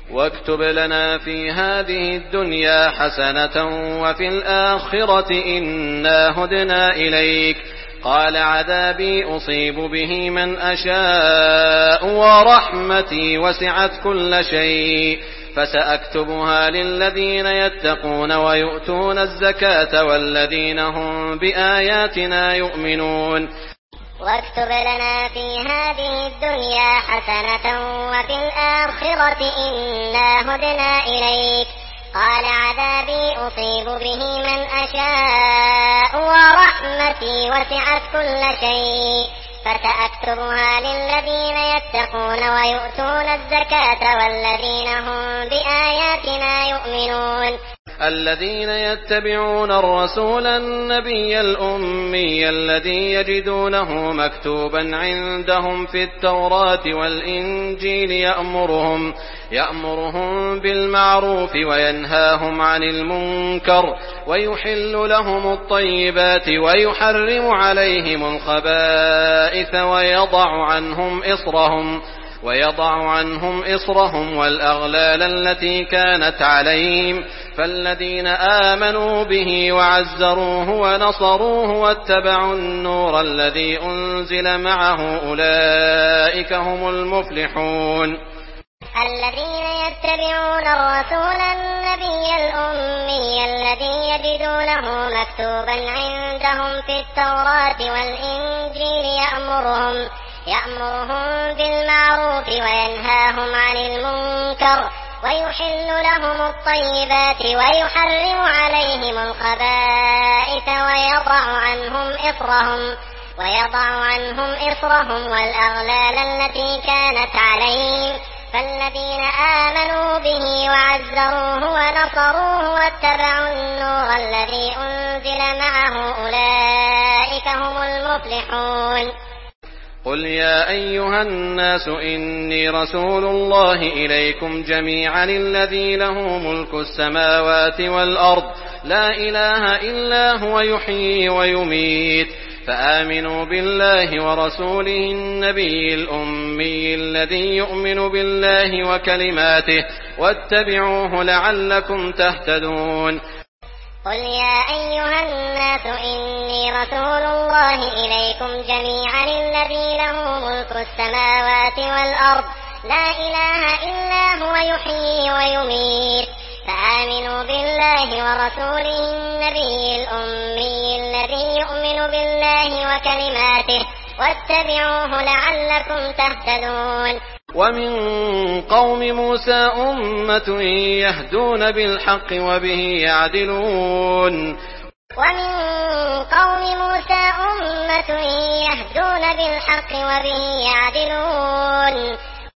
واكتب لنا في هذه الدنيا حسنة وفي الآخرة إنا هدنا إليك. قال عذابي أصيب به من أشاء ورحمتي وسعت كل شيء فسأكتبها للذين يتقون ويؤتون الزكاة والذين هم بآياتنا يؤمنون. واكتب لنا في هذه الدنيا حسنة وفي الآخرة إنا هدنا إليك. قال عذابي أصيب به من أشاء ورحمتي وسعت كل شيء فسأكتبها للذين يتقون ويؤتون الزكاة والذين هم بآياتنا يؤمنون. الذين يتبعون الرسول النبي الأمي الذي يجدونه مكتوبا عندهم في التوراة والإنجيل يأمرهم بالمعروف وينهاهم عن المنكر ويحل لهم الطيبات ويحرم عليهم الخبائث ويضع عنهم إصرهم والأغلال التي كانت عليهم. فالذين آمنوا به وعزروه ونصروه واتبعوا النور الذي أنزل معه أولئك هم المفلحون. الذين يتبعون الرسول النبي الأمي الذي يجدونه مكتوبا عندهم في التوراة والإنجيل يأمرهم بالمعروف وينهاهم عن المنكر ويحل لهم الطيبات ويحرم عليهم الخبائث ويضع عنهم إصرهم والأغلال التي كانت عليهم. فالذين آمنوا به وعزروه ونصروه واتبعوا النور الذي أنزل معه أولئك هم المفلحون. قل يا أيها الناس إني رسول الله إليكم جميعا الذي له ملك السماوات والأرض لا إله إلا هو يحيي ويميت فآمنوا بالله ورسوله النبي الأمي الذي يؤمن بالله وكلماته واتبعوه لعلكم تهتدون. قل يا أيها الناس إني رسول الله إليكم جميعا الذي له ملك السماوات والأرض لا إله إلا هو يحيي ويميت فآمنوا بالله ورسوله النبي الأمي الذي يؤمن بالله وكلماته واتبعوه لعلكم تهتدون. ومن قوم موسى أمة يهدون بالحق وبه يعدلون. ومن قوم موسى أمة يهدون بالحق وبه يعدلون.